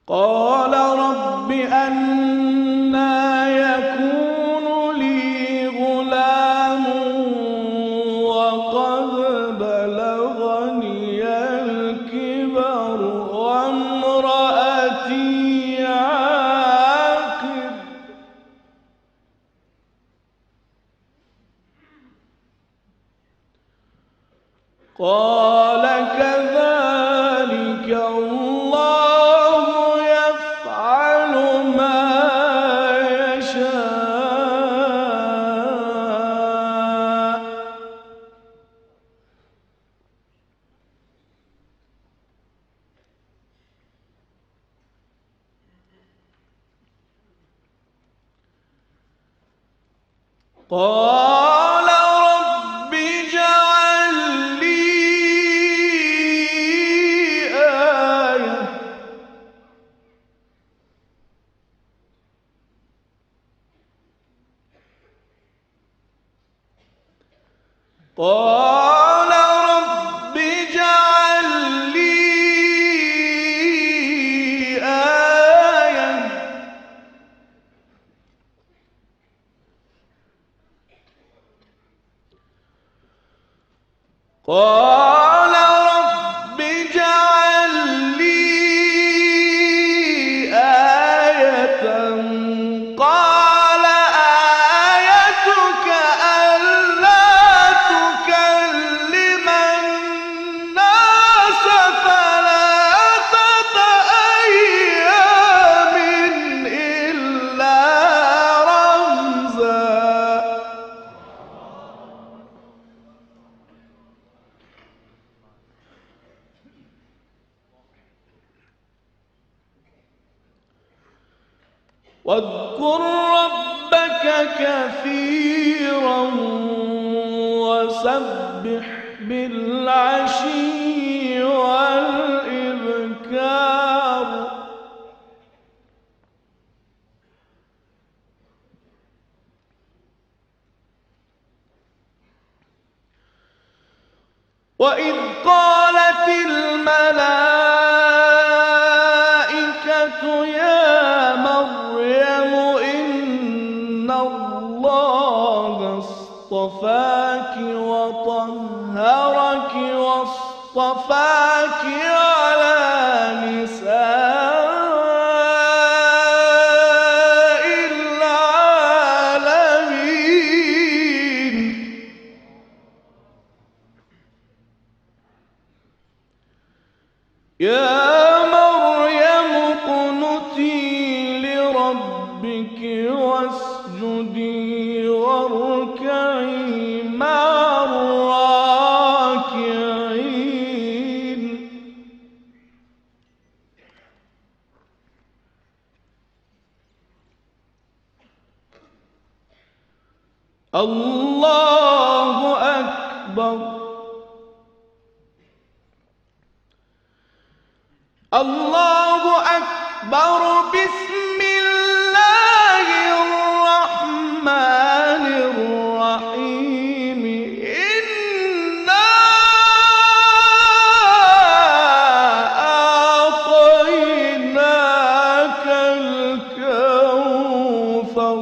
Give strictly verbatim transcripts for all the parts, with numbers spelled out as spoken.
قال رب أنى يكون لي غلام وقد بلغني الكبر وامرأتي عاقر قال كذلك الله يفعل ما يشاء قال رب اجعل لي آية قال رب اجعل لي آية قال رب اجعل لي آية قال آيتك ألا تكلم الناس ثلاثة أيام إلا رمزا واذكر ربك كثيرا وسبح بالعشي والإبكار وإذ قالت الملائكة يا مريم إن الله اصطفاك وطهرك واصطفاك على نساء العالمين يا مريم اقنتي لربك واسجدي واركعي مع الراكعين الله أكبر الله أكبر بسم الله الرحمن الرحيم إنا أعطيناك الكوثر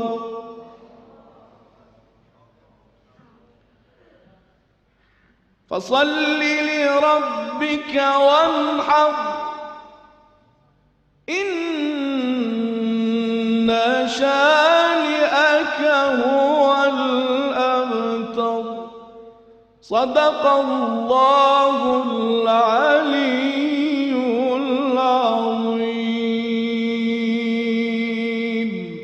فصل لربك وانحر إن شانئك هو الأبتر صدق الله العلي